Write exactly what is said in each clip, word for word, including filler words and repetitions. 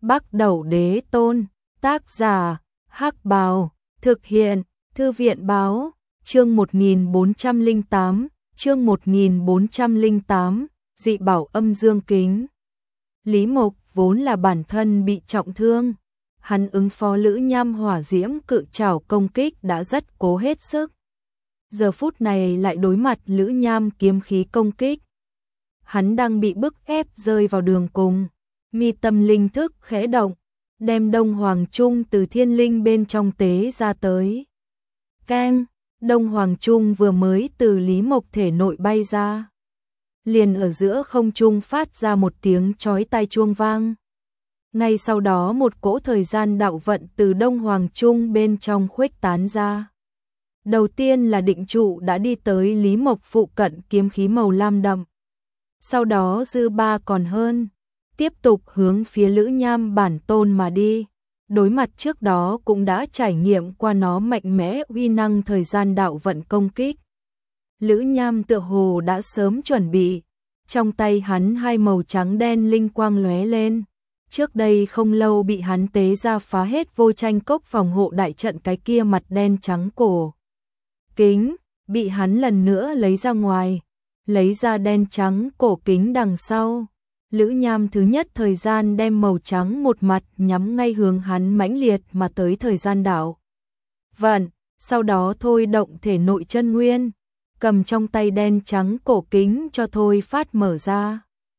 Bắc Đẩu Đế Tôn, tác giả, Hắc Bào, thực hiện, Thư viện Báo, chương một nghìn bốn trăm lẻ tám, chương một nghìn bốn trăm lẻ tám, dị bảo âm dương kính. Lý Mộc vốn là bản thân bị trọng thương, hắn ứng phó Lữ Nham hỏa diễm cự trảo công kích đã rất cố hết sức. Giờ phút này lại đối mặt Lữ Nham kiếm khí công kích. Hắn đang bị bức ép rơi vào đường cùng, mi tâm linh thức khẽ động, đem Đông Hoàng Trung từ thiên linh bên trong tế ra tới. Keng, Đông Hoàng Trung vừa mới từ Lý Mộc thể nội bay ra. Liền ở giữa không trung phát ra một tiếng chói tai chuông vang. Ngay sau đó một cỗ thời gian đạo vận từ Đông Hoàng Trung bên trong khuếch tán ra. Đầu tiên là định trụ đã đi tới Lý Mộc phụ cận kiếm khí màu lam đậm. Sau đó dư ba còn hơn, tiếp tục hướng phía Lữ Nham bản tôn mà đi. Đối mặt trước đó cũng đã trải nghiệm qua nó mạnh mẽ uy năng thời gian đạo vận công kích. Lữ Nham tựa hồ đã sớm chuẩn bị, trong tay hắn hai màu trắng đen linh quang lóe lên. Trước đây không lâu bị hắn tế ra phá hết vô tranh cốc phòng hộ đại trận cái kia mặt đen trắng cổ kính, bị hắn lần nữa lấy ra ngoài, lấy ra đen trắng cổ kính đằng sau. Lữ Nham thứ nhất thời gian đem màu trắng một mặt nhắm ngay hướng hắn mãnh liệt mà tới thời gian đạo vận, sau đó thôi động thể nội chân nguyên, cầm trong tay đen trắng cổ kính cho thôi phát mở ra.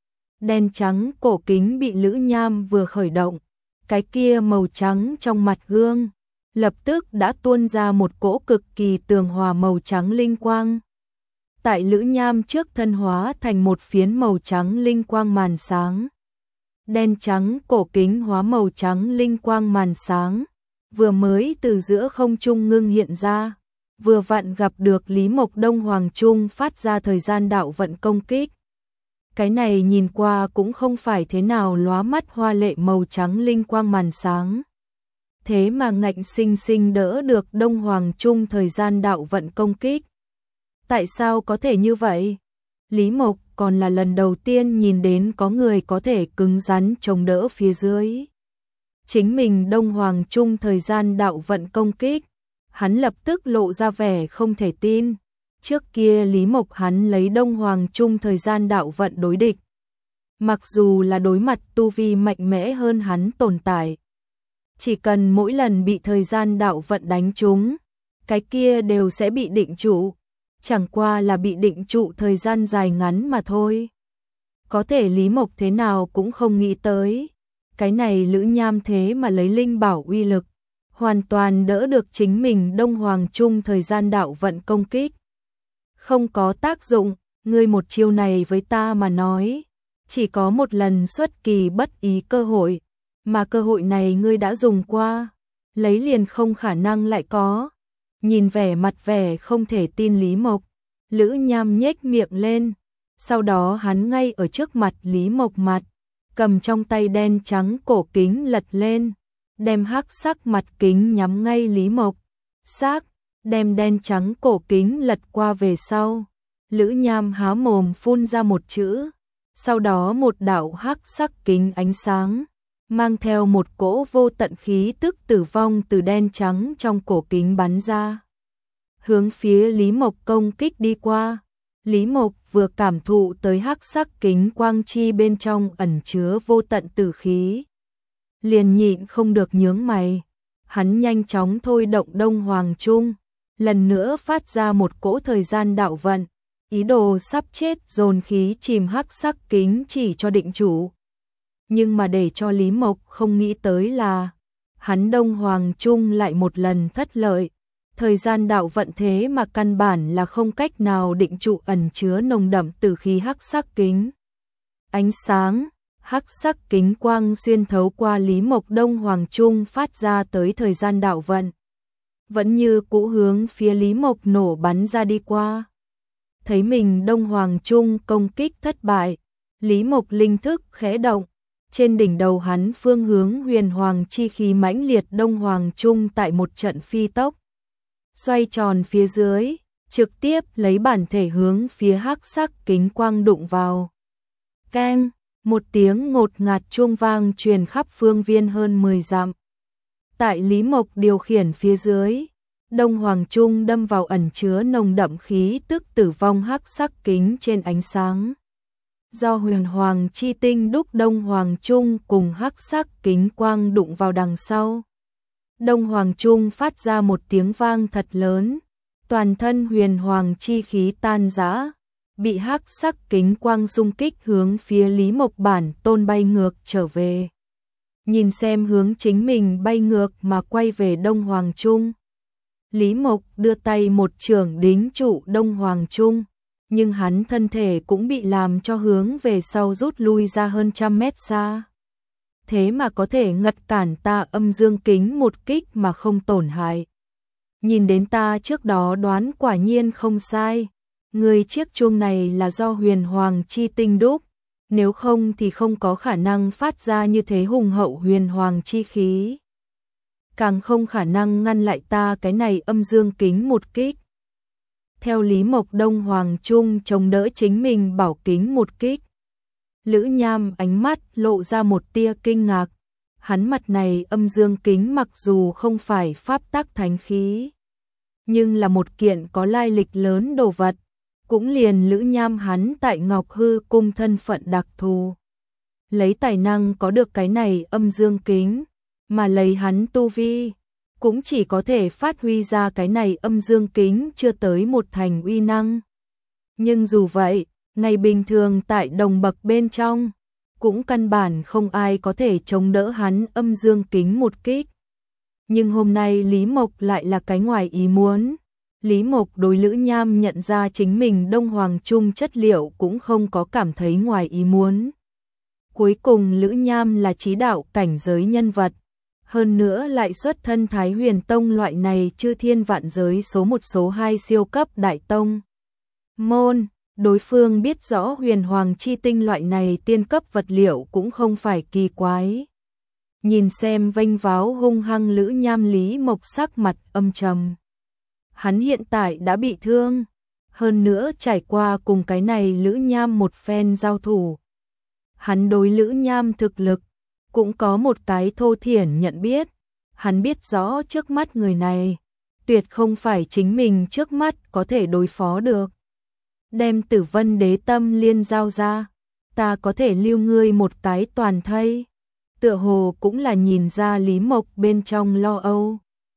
Đen trắng cổ kính bị Lữ Nham vừa khởi động, cái kia màu trắng trong mặt gương lập tức đã tuôn ra một cỗ cực kỳ tường hòa màu trắng linh quang. Tại Lữ Nham trước thân hóa thành một phiến màu trắng linh quang màn sáng. Đen trắng cổ kính hóa màu trắng linh quang màn sáng, vừa mới từ giữa không trung ngưng hiện ra, vừa vặn gặp được Lý Mộc Đông Hoàng Trung phát ra thời gian đạo vận công kích. Cái này nhìn qua cũng không phải thế nào lóa mắt hoa lệ màu trắng linh quang màn sáng. Thế mà ngạnh sinh sinh đỡ được Đông Hoàng Trung thời gian đạo vận công kích. Tại sao có thể như vậy? Lý Mộc còn là lần đầu tiên nhìn đến có người có thể cứng rắn chống đỡ phía dưới. Chính mình Đông Hoàng Trung thời gian đạo vận công kích, hắn lập tức lộ ra vẻ không thể tin. Trước kia Lý Mộc hắn lấy Đông Hoàng Trung thời gian đạo vận đối địch. Mặc dù là đối mặt tu vi mạnh mẽ hơn hắn tồn tại, chỉ cần mỗi lần bị thời gian đạo vận đánh trúng, cái kia đều sẽ bị định trụ. Chẳng qua là bị định trụ thời gian dài ngắn mà thôi. Có thể Lý Mộc thế nào cũng không nghĩ tới. Cái này Lữ Nham thế mà lấy linh bảo uy lực, hoàn toàn đỡ được chính mình Đông Hoàng Trung thời gian đạo vận công kích. Không có tác dụng, ngươi một chiêu này với ta mà nói, chỉ có một lần xuất kỳ bất ý cơ hội, mà cơ hội này ngươi đã dùng qua, lấy liền không khả năng lại có. Nhìn vẻ mặt vẻ không thể tin Lý Mộc, Lữ Nham nhếch miệng lên, sau đó hắn ngay ở trước mặt Lý Mộc mặt, cầm trong tay đen trắng cổ kính lật lên, đem hắc sắc mặt kính nhắm ngay Lý Mộc, xác, đem đen trắng cổ kính lật qua về sau. Lữ Nham há mồm phun ra một chữ, sau đó một đạo hắc sắc kính ánh sáng, mang theo một cỗ vô tận khí tức tử vong từ đen trắng trong cổ kính bắn ra. Hướng phía Lý Mộc công kích đi qua. Lý Mộc vừa cảm thụ tới hắc sắc kính quang chi bên trong ẩn chứa vô tận tử khí, liền nhịn không được nhướng mày. Hắn nhanh chóng thôi động Đông Hoàng Trung, lần nữa phát ra một cỗ thời gian đạo vận, ý đồ sắp chết dồn khí chìm hắc sắc kính chỉ cho định chủ. Nhưng mà để cho Lý Mộc không nghĩ tới là, hắn Đông Hoàng Trung lại một lần thất lợi. Thời gian đạo vận thế mà căn bản là không cách nào định trụ ẩn chứa nồng đậm tử khí hắc sắc kính. Ánh sáng, hắc sắc kính quang xuyên thấu qua Lý Mộc Đông Hoàng Trung phát ra tới thời gian đạo vận, vẫn như cũ hướng phía Lý Mộc nổ bắn ra đi qua. Thấy mình Đông Hoàng Trung công kích thất bại, Lý Mộc linh thức khẽ động, trên đỉnh đầu hắn phương hướng huyền hoàng chi khí mãnh liệt Đông Hoàng Trung tại một trận phi tốc xoay tròn phía dưới, trực tiếp lấy bản thể hướng phía hắc sắc kính quang đụng vào. Keng, Một tiếng ngột ngạt chuông vang truyền khắp phương viên hơn mười dặm. Tại Lý Mộc điều khiển phía dưới, Đông Hoàng Trung đâm vào ẩn chứa nồng đậm khí tức tử vong hắc sắc kính trên ánh sáng. Do huyền hoàng chi tinh đúc Đông Hoàng Trung cùng hắc sắc kính quang đụng vào đằng sau. Đông Hoàng Trung phát ra một tiếng vang thật lớn, toàn thân huyền hoàng chi khí tan rã, bị hắc sắc kính quang xung kích hướng phía Lý Mộc bản tôn bay ngược trở về. Nhìn xem hướng chính mình bay ngược mà quay về Đông Hoàng Trung. Lý Mộc đưa tay một chưởng đính trụ Đông Hoàng Trung, nhưng hắn thân thể cũng bị làm cho hướng về sau rút lui ra hơn trăm mét xa. Thế mà có thể ngật cản ta âm dương kính một kích mà không tổn hại. Nhìn đến ta trước đó đoán quả nhiên không sai, người chiếc chuông này là do huyền hoàng chi tinh đúc, nếu không thì không có khả năng phát ra như thế hùng hậu huyền hoàng chi khí. Càng không khả năng ngăn lại ta cái này âm dương kính một kích. Theo Lý Mộc, Đông Hoàng Trung chống đỡ chính mình bảo kính một kích. Lữ Nham ánh mắt lộ ra một tia kinh ngạc. Hắn mặt này âm dương kính mặc dù không phải pháp tắc thánh khí, nhưng là một kiện có lai lịch lớn đồ vật. Cũng liền Lữ Nham hắn tại Ngọc Hư Cung thân phận đặc thù. Lấy tài năng có được cái này âm dương kính, mà lấy hắn tu vi, cũng chỉ có thể phát huy ra cái này âm dương kính chưa tới một thành uy năng. Nhưng dù vậy, ngày bình thường tại đồng bậc bên trong, cũng căn bản không ai có thể chống đỡ hắn âm dương kính một kích. Nhưng hôm nay Lý Mộc lại là cái ngoài ý muốn. Lý Mộc đối Lữ Nham nhận ra chính mình Đông Hoàng Trung chất liệu cũng không có cảm thấy ngoài ý muốn. Cuối cùng Lữ Nham là chí đạo cảnh giới nhân vật, hơn nữa lại xuất thân Thái Huyền Tông loại này chư thiên vạn giới số một số hai siêu cấp đại tông. Môn, đối phương biết rõ huyền hoàng chi tinh loại này tiên cấp vật liệu cũng không phải kỳ quái. Nhìn xem vênh váo hung hăng Lữ Nham, Lý Mộc sắc mặt âm trầm. Hắn hiện tại đã bị thương, hơn nữa trải qua cùng cái này Lữ Nham một phen giao thủ. Hắn đối Lữ Nham thực lực cũng có một cái thô thiển nhận biết. Hắn biết rõ trước mắt người này tuyệt không phải chính mình trước mắt có thể đối phó được. Đem Tử Vân Đế Tâm Liên giao ra, ta có thể lưu ngươi một cái toàn thây. Tựa hồ cũng là nhìn ra Lý Mộc bên trong lo âu.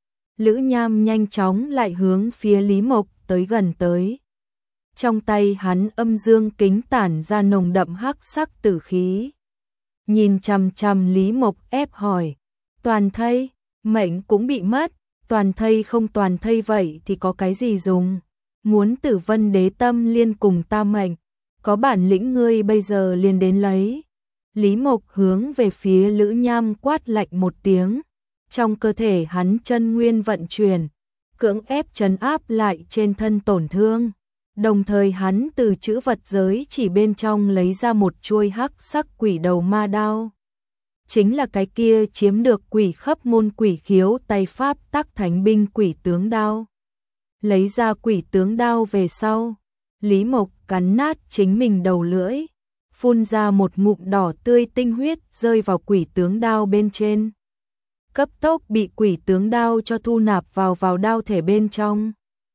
Lữ Nham nhanh chóng lại hướng phía Lý Mộc tới gần tới. Trong tay hắn âm dương kính tản ra nồng đậm hắc sắc tử khí. Nhìn chằm chằm Lý Mộc ép hỏi, toàn thây, mệnh cũng bị mất, toàn thây không toàn thây vậy thì có cái gì dùng? Muốn Tử Vân Đế Tâm Liên cùng ta mệnh, có bản lĩnh ngươi bây giờ liền đến lấy. Lý Mộc hướng về phía Lữ Nham quát lạnh một tiếng. Trong cơ thể hắn chân nguyên vận chuyển, cưỡng ép trấn áp lại trên thân tổn thương. Đồng thời hắn từ chữ vật giới chỉ bên trong lấy ra một chuôi hắc sắc quỷ đầu ma đao. Chính là cái kia chiếm được quỷ khắp môn quỷ khiếu tay pháp tắc thánh binh quỷ tướng đao. Lấy ra quỷ tướng đao về sau, Lý Mộc cắn nát chính mình đầu lưỡi, phun ra một ngụm đỏ tươi tinh huyết rơi vào quỷ tướng đao bên trên. Cấp tốc bị quỷ tướng đao cho thu nạp vào vào đao thể bên trong.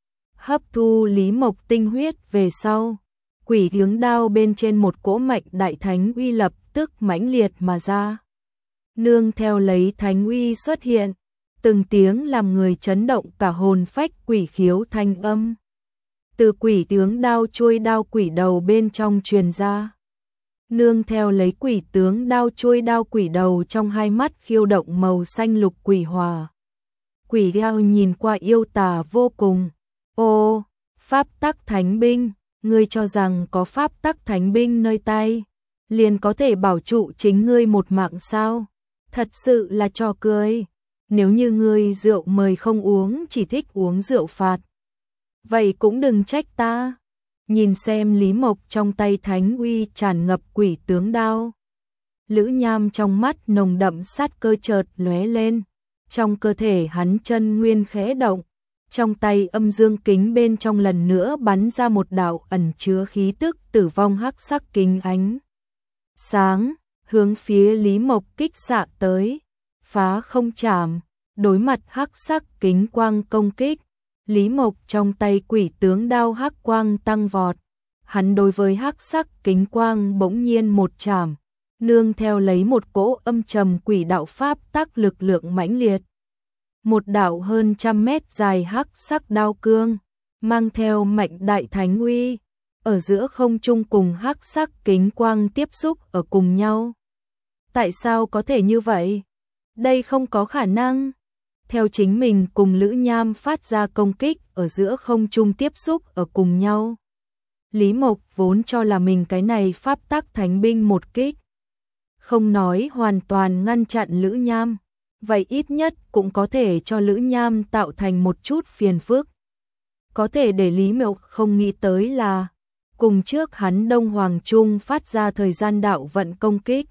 Hấp thu Lý Mộc tinh huyết về sau, quỷ tướng đao bên trên một cỗ mạch đại thánh uy lập tức mãnh liệt mà ra. Nương theo lấy thánh uy xuất hiện, từng tiếng làm người chấn động cả hồn phách quỷ khiếu thanh âm. Từ quỷ tướng đao chuôi đao quỷ đầu bên trong truyền ra. Nương theo lấy quỷ tướng đao chuôi đao quỷ đầu trong hai mắt khiêu động màu xanh lục quỷ hòa. Quỷ đao nhìn qua yêu tà vô cùng. Ô, pháp tắc thánh binh, ngươi cho rằng có pháp tắc thánh binh nơi tay, liền có thể bảo trụ chính ngươi một mạng sao? Thật sự là trò cười. Nếu như ngươi rượu mời không uống, chỉ thích uống rượu phạt, vậy cũng đừng trách ta. Nhìn xem Lý Mộc trong tay thánh uy tràn ngập quỷ tướng đao. Lữ Nham trong mắt nồng đậm sát cơ chợt lóe lên. Trong cơ thể hắn chân nguyên khẽ động. Trong tay âm dương kính bên trong lần nữa bắn ra một đạo ẩn chứa khí tức tử vong hắc sắc kính ánh. sáng, hướng phía Lý Mộc kích xạ tới, phá không chạm, đối mặt hắc sắc kính quang công kích, Lý Mộc trong tay quỷ tướng đao hắc quang tăng vọt, hắn đối với hắc sắc kính quang bỗng nhiên một chạm, nương theo lấy một cỗ âm trầm quỷ đạo pháp tác lực lượng mãnh liệt. Một đạo hơn trăm mét dài hắc sắc đao cương, mang theo mạnh đại thánh uy, ở giữa không trung cùng hắc sắc kính quang tiếp xúc ở cùng nhau. Tại sao có thể như vậy? Đây không có khả năng. Theo chính mình cùng Lữ Nham phát ra công kích ở giữa không trung tiếp xúc ở cùng nhau. Lý Mộc vốn cho là mình cái này pháp tắc thánh binh một kích. Không nói hoàn toàn ngăn chặn Lữ Nham, vậy ít nhất cũng có thể cho Lữ Nham tạo thành một chút phiền phức. Có thể để Lý Mộc không nghĩ tới là, cùng trước hắn Đông Hoàng Trung phát ra thời gian đạo vận công kích.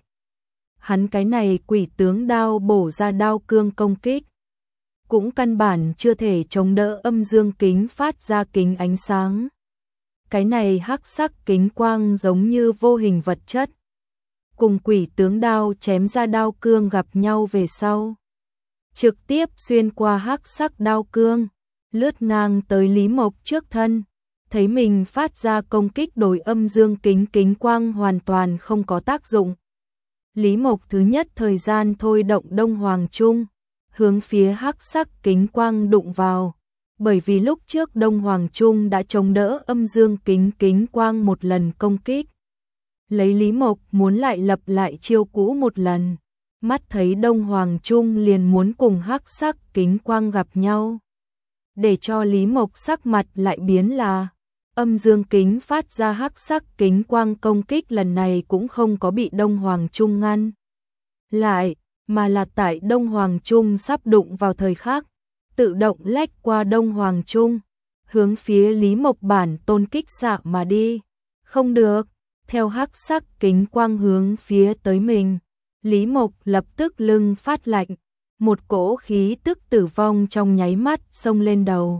Hắn cái này quỷ tướng đao bổ ra đao cương công kích, cũng căn bản chưa thể chống đỡ âm dương kính phát ra kính ánh sáng. Cái này hắc sắc kính quang giống như vô hình vật chất, cùng quỷ tướng đao chém ra đao cương gặp nhau về sau, trực tiếp xuyên qua hắc sắc đao cương, lướt ngang tới Lý Mộc trước thân, thấy mình phát ra công kích đối âm dương kính kính quang hoàn toàn không có tác dụng. Lý Mộc thứ nhất thời gian thôi động Đông Hoàng Trung, hướng phía hắc sắc kính quang đụng vào, bởi vì lúc trước Đông Hoàng Trung đã chống đỡ âm dương kính kính quang một lần công kích. Lấy Lý Mộc muốn lại lập lại chiêu cũ một lần, mắt thấy Đông Hoàng Trung liền muốn cùng hắc sắc kính quang gặp nhau. Để cho Lý Mộc sắc mặt lại biến là, âm dương kính phát ra hắc sắc kính quang công kích lần này cũng không có bị Đông Hoàng Trung ngăn lại, mà là tại Đông Hoàng Trung sắp đụng vào thời khắc, tự động lách qua Đông Hoàng Trung, hướng phía Lý Mộc bản tôn kích xạ mà đi. Không được, theo hắc sắc kính quang hướng phía tới mình, Lý Mộc lập tức lưng phát lạnh, một cỗ khí tức tử vong trong nháy mắt xông lên đầu.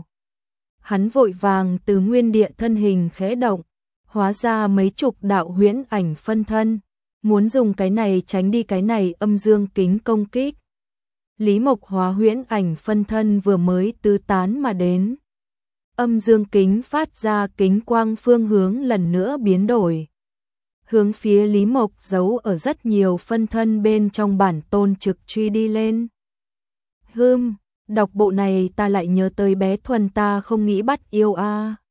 Hắn vội vàng từ nguyên địa thân hình khẽ động, hóa ra mấy chục đạo huyễn ảnh phân thân, muốn dùng cái này tránh đi cái này âm dương kính công kích. Lý Mộc hóa huyễn ảnh phân thân vừa mới tứ tán mà đến, âm dương kính phát ra kính quang phương hướng lần nữa biến đổi, hướng phía Lý Mộc giấu ở rất nhiều phân thân bên trong bản tôn trực truy đi lên. Hừm, đọc bộ này ta lại nhớ tới bé Thuần ta không nghĩ bắt yêu a. À.